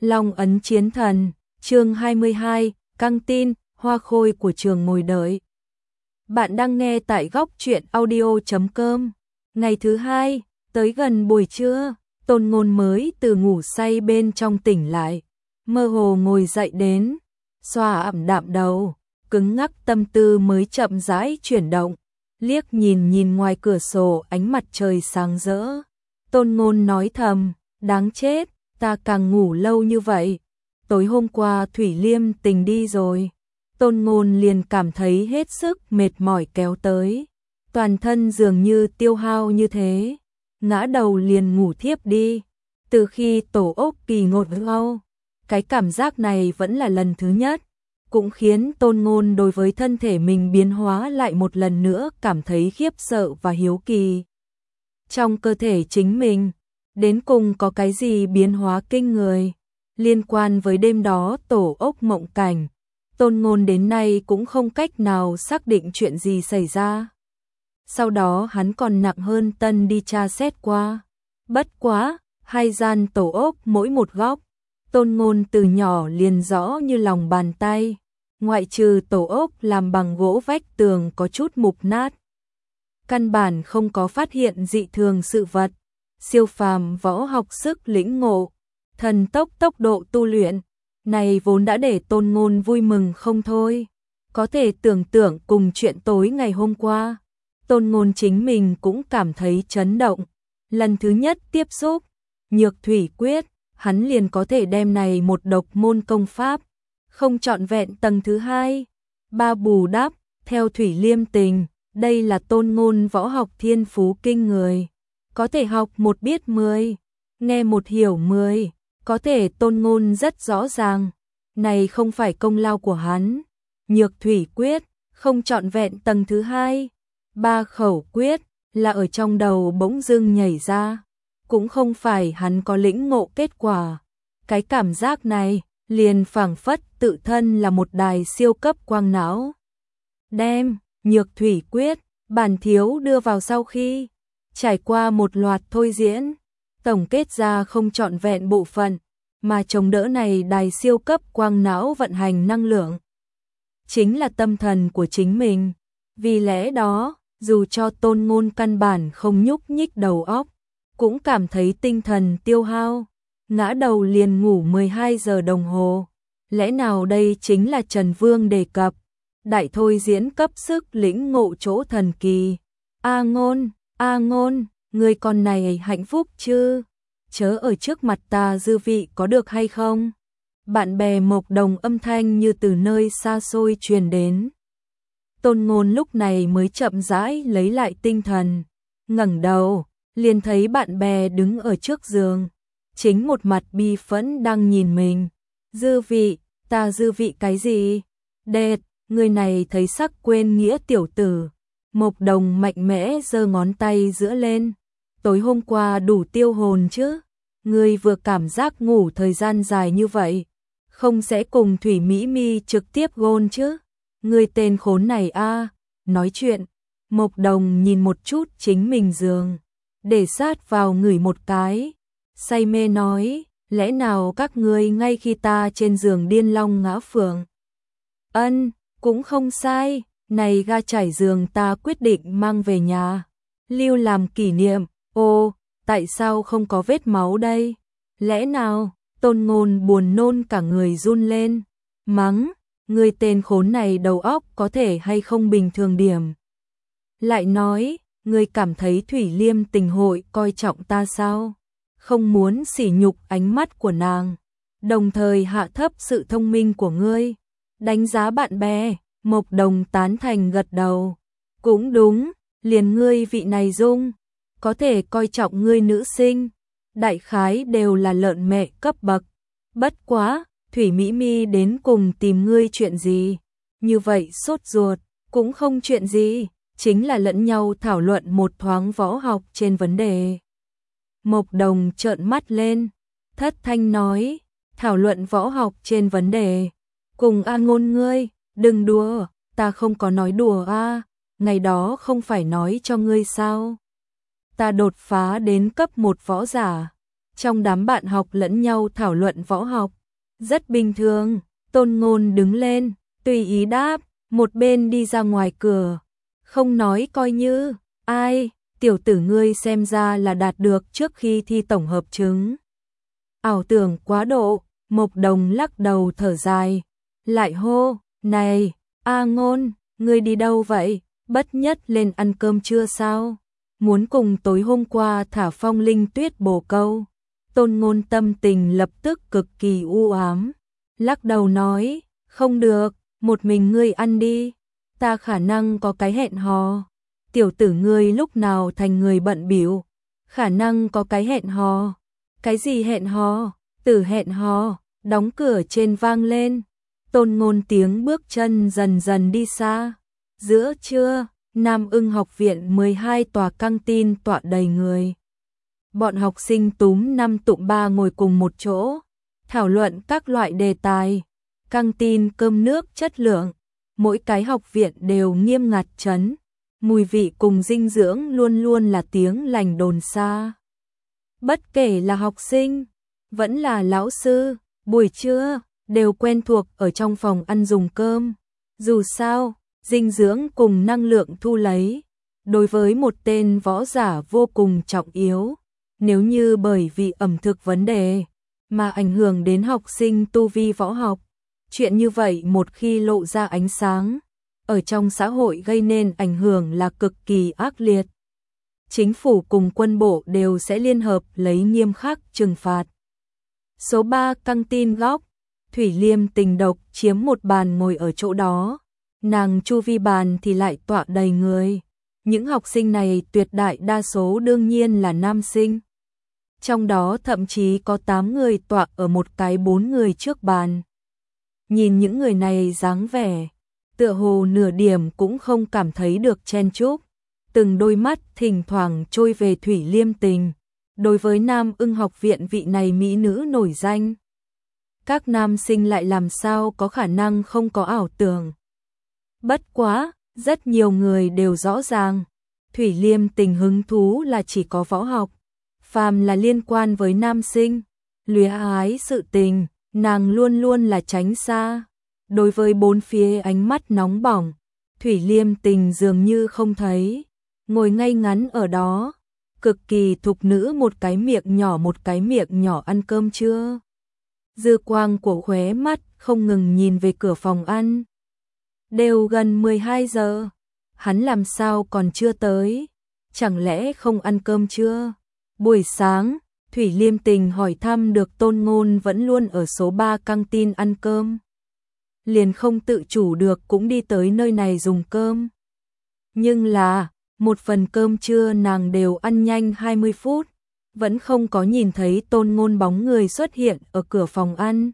Long ấn chiến thần, chương 22, căng tin, hoa khôi của trường ngồi đợi. Bạn đang nghe tại góc truyện audio.com. Ngày thứ hai, tới gần buổi trưa, Tôn Ngôn mới từ ngủ say bên trong tỉnh lại, mơ hồ ngồi dậy đến, xoa ẩm đạm đầu, cứng ngắc tâm tư mới chậm rãi chuyển động, liếc nhìn ngoài cửa sổ ánh mặt trời sáng rỡ. Tôn Ngôn nói thầm, đáng chết, ta càng ngủ lâu như vậy. Tối hôm qua Thủy Liêm Tình đi rồi. Tôn Ngôn liền cảm thấy hết sức mệt mỏi kéo tới. Toàn thân dường như tiêu hao như thế. Ngã đầu liền ngủ thiếp đi. Từ khi tổ ốc kỳ ngột ngâu, cái cảm giác này vẫn là lần thứ nhất. Cũng khiến Tôn Ngôn đối với thân thể mình biến hóa lại một lần nữa cảm thấy khiếp sợ và hiếu kỳ. Trong cơ thể chính mình, đến cùng có cái gì biến hóa kinh người, liên quan với đêm đó tổ ốc mộng cảnh. Tôn Ngôn đến nay cũng không cách nào xác định chuyện gì xảy ra. Sau đó hắn còn nặng hơn tân đi tra xét qua. Bất quá, hai gian tổ ốc mỗi một góc, Tôn Ngôn từ nhỏ liền rõ như lòng bàn tay. Ngoại trừ tổ ốc làm bằng gỗ vách tường có chút mục nát, căn bản không có phát hiện dị thường sự vật. Siêu phàm võ học sức lĩnh ngộ, thần tốc độ tu luyện, này vốn đã để Tôn Ngôn vui mừng không thôi. Có thể tưởng tượng cùng chuyện tối ngày hôm qua, Tôn Ngôn chính mình cũng cảm thấy chấn động. Lần thứ nhất tiếp xúc Nhược Thủy Quyết, hắn liền có thể đem này một độc môn công pháp, không trọn vẹn tầng thứ hai, ba bù đắp, theo Thủy Liêm Tình, đây là Tôn Ngôn võ học thiên phú kinh người. Có thể học một biết 10, nghe một hiểu 10, có thể Tôn Ngôn rất rõ ràng, này không phải công lao của hắn. Nhược Thủy Quyết, không trọn vẹn tầng thứ hai, ba khẩu quyết, là ở trong đầu bỗng dưng nhảy ra, cũng không phải hắn có lĩnh ngộ kết quả. Cái cảm giác này, liền phảng phất tự thân là một đài siêu cấp quang não. Đem Nhược Thủy Quyết, bản thiếu đưa vào sau khi trải qua một loạt thôi diễn, tổng kết ra không trọn vẹn bộ phận, mà chống đỡ này đài siêu cấp quang não vận hành năng lượng. Chính là tâm thần của chính mình. Vì lẽ đó, dù cho Tôn Ngôn căn bản không nhúc nhích đầu óc, cũng cảm thấy tinh thần tiêu hao, ngã đầu liền ngủ 12 giờ đồng hồ. Lẽ nào đây chính là Trần Vương đề cập, đại thôi diễn cấp sức lĩnh ngộ chỗ thần kỳ. A Ngôn, người con này hạnh phúc chứ? Chớ ở trước mặt ta dư vị có được hay không? Bạn bè Mộc Đồng âm thanh như từ nơi xa xôi truyền đến. Tôn Ngôn lúc này mới chậm rãi lấy lại tinh thần, ngẩng đầu, liền thấy bạn bè đứng ở trước giường, chính một mặt bi phẫn đang nhìn mình. Dư vị, ta dư vị cái gì? Đệt, người này thấy sắc quên nghĩa tiểu tử. Mộc Đồng mạnh mẽ giơ ngón tay giữa lên. Tối hôm qua đủ tiêu hồn chứ? Ngươi vừa cảm giác ngủ thời gian dài như vậy, không sẽ cùng Thủy Mỹ Mi trực tiếp gôn chứ? Ngươi tên khốn này a, nói chuyện. Mộc Đồng nhìn một chút chính mình giường, để sát vào ngửi một cái, say mê nói, lẽ nào các ngươi ngay khi ta trên giường điên long ngã phượng? Ân, cũng không sai. Này ga trải giường ta quyết định mang về nhà, lưu làm kỷ niệm. Ô, tại sao không có vết máu đây? Lẽ nào? Tôn Ngôn buồn nôn cả người run lên, mắng, người tên khốn này đầu óc có thể hay không bình thường điểm. Lại nói, người cảm thấy Thủy Liêm Tình hội coi trọng ta sao? Không muốn sỉ nhục ánh mắt của nàng, đồng thời hạ thấp sự thông minh của ngươi. Đánh giá bạn bè. Mộc Đồng tán thành gật đầu. Cũng đúng, liền ngươi vị này dung, có thể coi trọng ngươi nữ sinh, đại khái đều là lợn mẹ cấp bậc. Bất quá, Thủy Mỹ Mi đến cùng tìm ngươi chuyện gì? Như vậy sốt ruột, cũng không chuyện gì, chính là lẫn nhau thảo luận một thoáng võ học trên vấn đề. Mộc Đồng trợn mắt lên, thất thanh nói, thảo luận võ học trên vấn đề, cùng A Ngôn ngươi. Đừng đùa, ta không có nói đùa a, ngày đó không phải nói cho ngươi sao? Ta đột phá đến cấp 1 võ giả, Trong đám bạn học lẫn nhau thảo luận võ học. Rất bình thường, Tôn Ngôn đứng lên, tùy ý đáp, một bên đi ra ngoài cửa. Không nói coi như, ai, tiểu tử ngươi xem ra là đạt được trước khi thi tổng hợp chứng. Ảo tưởng quá độ, Mộc Đồng lắc đầu thở dài. Lại hô, này, A Ngôn, ngươi đi đâu vậy? Bất nhất lên ăn cơm trưa sao? Muốn cùng tối hôm qua thả Phong Linh Tuyết bồ câu. Tôn Ngôn tâm tình lập tức cực kỳ u ám. Lắc đầu nói, không được, một mình ngươi ăn đi. Ta khả năng có cái hẹn hò. Tiểu tử ngươi lúc nào thành người bận bịu, khả năng có cái hẹn hò. Cái gì hẹn hò? Từ hẹn hò, đóng cửa trên vang lên. Tôn Ngôn tiếng bước chân dần dần đi xa. Giữa trưa, Nam Ưng học viện 12 tòa căng tin tọa đầy người. Bọn học sinh túm 5 tụm 3 ngồi cùng một chỗ, thảo luận các loại đề tài. Căng tin cơm nước chất lượng, mỗi cái học viện đều nghiêm ngặt trấn. Mùi vị cùng dinh dưỡng luôn luôn là tiếng lành đồn xa. Bất kể là học sinh, vẫn là lão sư, buổi trưa, đều quen thuộc ở trong phòng ăn dùng cơm. Dù sao, dinh dưỡng cùng năng lượng thu lấy, đối với một tên võ giả vô cùng trọng yếu. Nếu như bởi vì ẩm thực vấn đề, mà ảnh hưởng đến học sinh tu vi võ học, chuyện như vậy một khi lộ ra ánh sáng, ở trong xã hội gây nên ảnh hưởng là cực kỳ ác liệt. Chính phủ cùng quân bộ đều sẽ liên hợp lấy nghiêm khắc trừng phạt. Số 3 căng tin góc, Thủy Liêm tình độc chiếm một bàn ngồi ở chỗ đó, nàng chu vi bàn thì lại tọa đầy người. Những học sinh này tuyệt đại đa số đương nhiên là nam sinh. Trong đó thậm chí có 8 người tọa ở một cái 4 người trước bàn. Nhìn những người này dáng vẻ, tựa hồ nửa điểm cũng không cảm thấy được chen chúc. Từng đôi mắt thỉnh thoảng trôi về Thủy Liêm tình. Đối với Nam Ưng học viện vị này mỹ nữ nổi danh, các nam sinh lại làm sao có khả năng không có ảo tưởng. Bất quá, rất nhiều người đều rõ ràng, Thủy Liêm tình hứng thú là chỉ có võ học. Phàm là liên quan với nam sinh, luyến ái sự tình, nàng luôn luôn là tránh xa. Đối với bốn phía ánh mắt nóng bỏng, Thủy Liêm tình dường như không thấy, ngồi ngay ngắn ở đó, cực kỳ thục nữ, một cái miệng nhỏ ăn cơm trưa. Dư quang của khóe mắt không ngừng nhìn về cửa phòng ăn. Đều gần 12 giờ, hắn làm sao còn chưa tới? Chẳng lẽ không ăn cơm trưa? Buổi sáng, Thủy Liêm tình hỏi thăm được Tôn Ngôn vẫn luôn ở số 3 căng tin ăn cơm. Liền không tự chủ được cũng đi tới nơi này dùng cơm. Nhưng là, một phần cơm trưa nàng đều ăn nhanh 20 phút, vẫn không có nhìn thấy Tôn Ngôn bóng người xuất hiện ở cửa phòng ăn.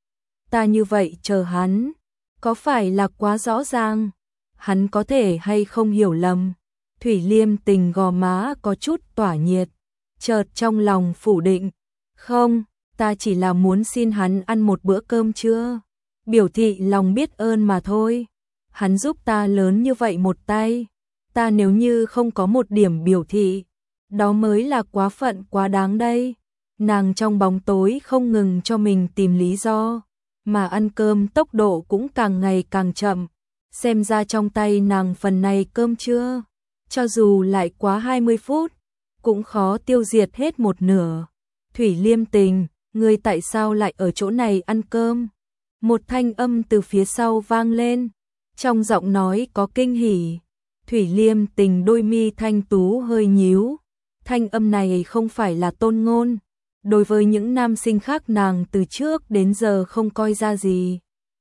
Ta như vậy chờ hắn, có phải là quá rõ ràng? Hắn có thể hay không hiểu lầm? Thủy Liêm tình gò má có chút tỏa nhiệt, chợt trong lòng phủ định. Không, ta chỉ là muốn xin hắn ăn một bữa cơm trưa, biểu thị lòng biết ơn mà thôi. Hắn giúp ta lớn như vậy một tay, ta nếu như không có một điểm biểu thị, đó mới là quá phận quá đáng đây. Nàng trong bóng tối không ngừng cho mình tìm lý do, mà ăn cơm tốc độ cũng càng ngày càng chậm. Xem ra trong tay nàng phần này cơm trưa, cho dù lại quá 20 phút, cũng khó tiêu diệt hết một nửa. Thủy Liêm tình, ngươi tại sao lại ở chỗ này ăn cơm? Một thanh âm từ phía sau vang lên, trong giọng nói có kinh hỉ. Thủy Liêm tình đôi mi thanh tú hơi nhíu, thanh âm này không phải là Tôn Ngôn. Đối với những nam sinh khác nàng từ trước đến giờ không coi ra gì,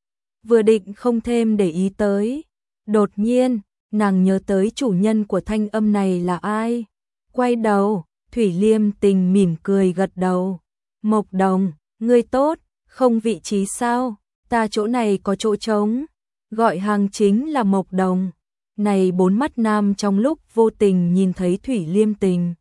vừa định không thêm để ý tới. Đột nhiên, nàng nhớ tới chủ nhân của thanh âm này là ai. Quay đầu, Thủy Liêm tình mỉm cười gật đầu. Mộc Đồng, ngươi tốt, không vị trí sao? Ta chỗ này có chỗ trống. Gọi hàng chính là Mộc Đồng. Này bốn mắt nam trong lúc vô tình nhìn thấy Thủy Liêm tình,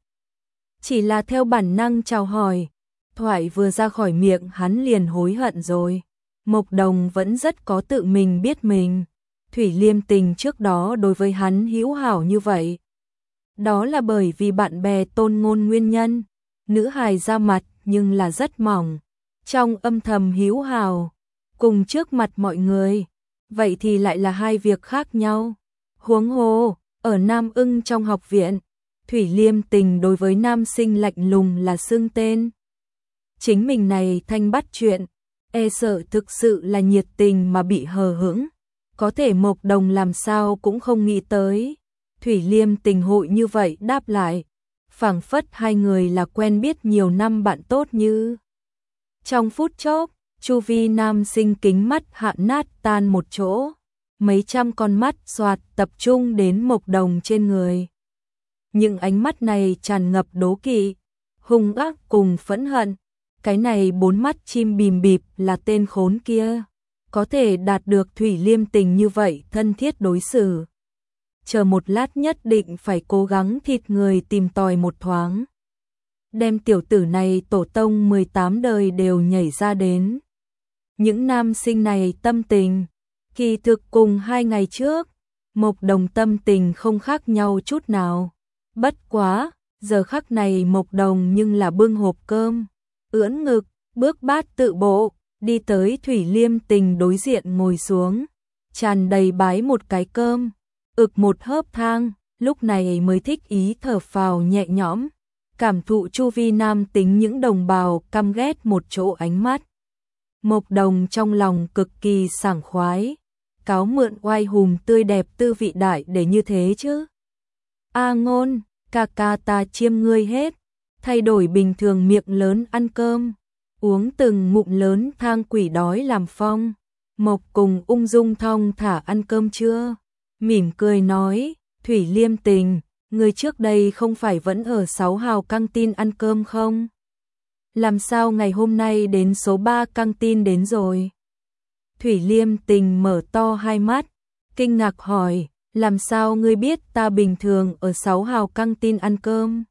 chỉ là theo bản năng chào hỏi. Thoại vừa ra khỏi miệng hắn liền hối hận rồi. Mộc Đồng vẫn rất có tự mình biết mình. Thủy Liêm tình trước đó đối với hắn hữu hảo như vậy, đó là bởi vì bạn bè Tôn Ngôn nguyên nhân. Nữ hài ra mặt nhưng là rất mỏng, trong âm thầm hữu hào, cùng trước mặt mọi người, vậy thì lại là hai việc khác nhau. Huống hồ, ở Nam Ưng trong học viện, Thủy Liêm Tình đối với nam sinh lạnh lùng là xưng tên. Chính mình này thanh bắt chuyện, e sợ thực sự là nhiệt tình mà bị hờ hững. Có thể Mộc Đồng làm sao cũng không nghĩ tới. Thủy Liêm Tình hội như vậy đáp lại, phảng phất hai người là quen biết nhiều năm bạn tốt như. Trong phút chốc, chu vi nam sinh kính mắt hạ nát tan một chỗ, mấy trăm con mắt xoạt tập trung đến Mộc Đồng trên người. Những ánh mắt này tràn ngập đố kỵ, hung ác cùng phẫn hận. Cái này bốn mắt chim bìm bịp là tên khốn kia, có thể đạt được Thủy Liêm Tình như vậy thân thiết đối xử. Chờ một lát nhất định phải cố gắng thịt người tìm tòi một thoáng. Đem tiểu tử này tổ tông 18 đời đều nhảy ra đến. Những nam sinh này tâm tình, kỳ thực cùng 2 ngày trước, Mộc Đồng tâm tình không khác nhau chút nào. Bất quá, giờ khắc này Mộc Đồng nhưng là bưng hộp cơm, ưỡn ngực, bước bát tự bộ, đi tới Thủy Liêm Tình đối diện ngồi xuống, tràn đầy bái một cái cơm, ực một hớp thang, lúc này mới thích ý thở phào nhẹ nhõm, cảm thụ chu vi nam tính những đồng bào căm ghét một chỗ ánh mắt. Mộc Đồng trong lòng cực kỳ sảng khoái, cáo mượn oai hùng tươi đẹp tư vị đại để như thế chứ. A Ngôn, ca ca ta chiêm ngươi hết, thay đổi bình thường miệng lớn ăn cơm, uống từng ngụm lớn thang quỷ đói làm phong. Mộc cùng ung dung thong thả ăn cơm chưa? Mỉm cười nói, Thủy Liêm Tình, người trước đây không phải vẫn ở 6 hào căng tin ăn cơm không? Làm sao ngày hôm nay đến số 3 căng tin đến rồi? Thủy Liêm Tình mở to hai mắt, kinh ngạc hỏi, làm sao ngươi biết ta bình thường ở 6 hào căng tin ăn cơm?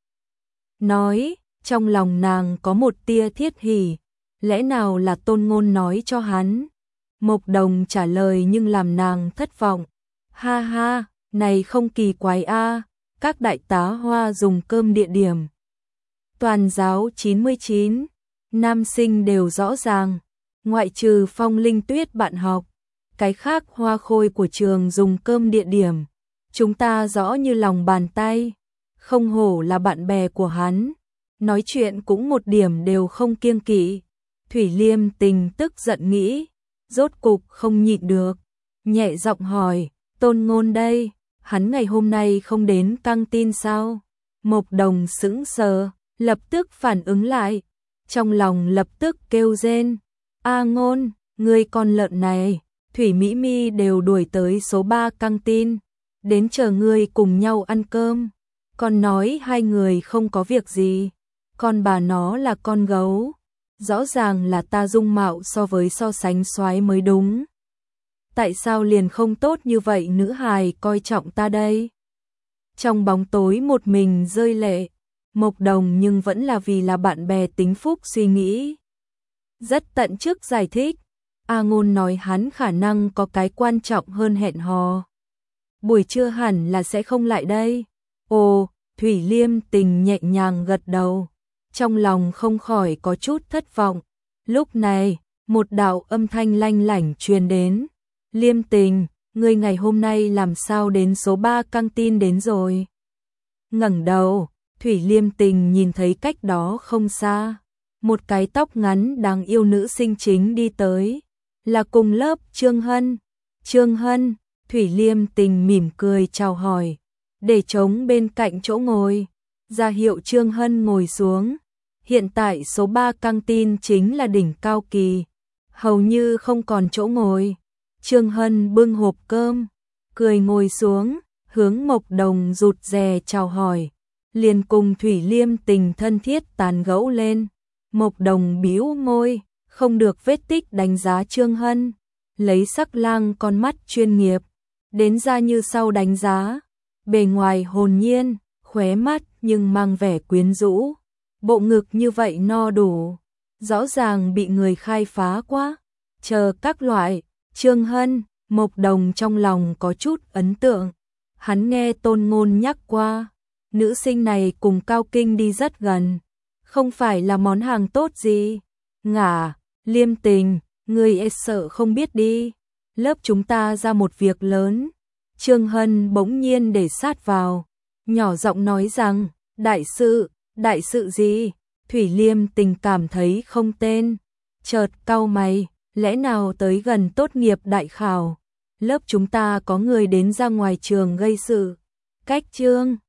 Nói, trong lòng nàng có một tia thiết hỉ, lẽ nào là Tôn Ngôn nói cho hắn? Mộc Đồng trả lời nhưng làm nàng thất vọng. Ha ha, này không kỳ quái a, các đại tá Hoa dùng cơm địa điểm. Toàn giáo 99, nam sinh đều rõ ràng, ngoại trừ Phong Linh Tuyết bạn học, cái khác Hoa Khôi của trường dùng cơm địa điểm, chúng ta rõ như lòng bàn tay, không hổ là bạn bè của hắn, nói chuyện cũng một điểm đều không kiêng kỵ. Thủy Liêm Tình tức giận nghĩ, rốt cục không nhịn được, nhẹ giọng hỏi, Tôn Ngôn đây, hắn ngày hôm nay không đến căng tin sao? Mộc Đồng sững sờ, lập tức phản ứng lại, trong lòng lập tức kêu rên, A Ngôn, ngươi con lợn này, Thủy Mỹ Mi đều đuổi tới số 3 căng tin, đến chờ ngươi cùng nhau ăn cơm, còn nói hai người không có việc gì, con bà nó là con gấu, rõ ràng là ta dung mạo so sánh soái mới đúng. Tại sao liền không tốt như vậy nữ hài coi trọng ta đây? Trong bóng tối một mình rơi lệ, Mộc Đồng nhưng vẫn là vì là bạn bè tính phúc suy nghĩ. Rất tận chức giải thích, A Ngôn nói hắn khả năng có cái quan trọng hơn hẹn hò. Buổi trưa hẳn là sẽ không lại đây. Ồ, Thủy Liêm Tình nhẹ nhàng gật đầu, trong lòng không khỏi có chút thất vọng. Lúc này, một đạo âm thanh lanh lảnh truyền đến. Liêm Tình, ngươi ngày hôm nay làm sao đến số 3 căng tin đến rồi? Ngẩng đầu, Thủy Liêm Tình nhìn thấy cách đó không xa, một cái tóc ngắn đáng yêu nữ sinh chính đi tới, là cùng lớp Trương Hân. Trương Hân, Thủy Liêm Tình mỉm cười chào hỏi, để trống bên cạnh chỗ ngồi, ra hiệu Trương Hân ngồi xuống. Hiện tại số 3 căng tin chính là đỉnh cao kỳ, hầu như không còn chỗ ngồi. Trương Hân bưng hộp cơm, cười ngồi xuống, hướng Mộc Đồng rụt rè chào hỏi, liền cùng Thủy Liêm Tình thân thiết tán gẫu lên. Mộc Đồng bĩu môi, không được vết tích đánh giá Trương Hân, lấy sắc lang con mắt chuyên nghiệp, đến ra như sau đánh giá, bề ngoài hồn nhiên, khóe mắt nhưng mang vẻ quyến rũ, bộ ngực như vậy no đủ, rõ ràng bị người khai phá quá, chờ các loại. Trương Hân, Mộc Đồng trong lòng có chút ấn tượng, hắn nghe Tôn Ngôn nhắc qua, nữ sinh này cùng Cao Kinh đi rất gần, không phải là món hàng tốt gì. Ngả, Liêm Tình, người sợ không biết đi. Lớp chúng ta ra một việc lớn. Trương Hân bỗng nhiên để sát vào, nhỏ giọng nói rằng, đại sự gì? Thủy Liêm Tình cảm thấy không tên, chợt cau mày, lẽ nào tới gần tốt nghiệp đại khảo, lớp chúng ta có người đến ra ngoài trường gây sự. Cách Trương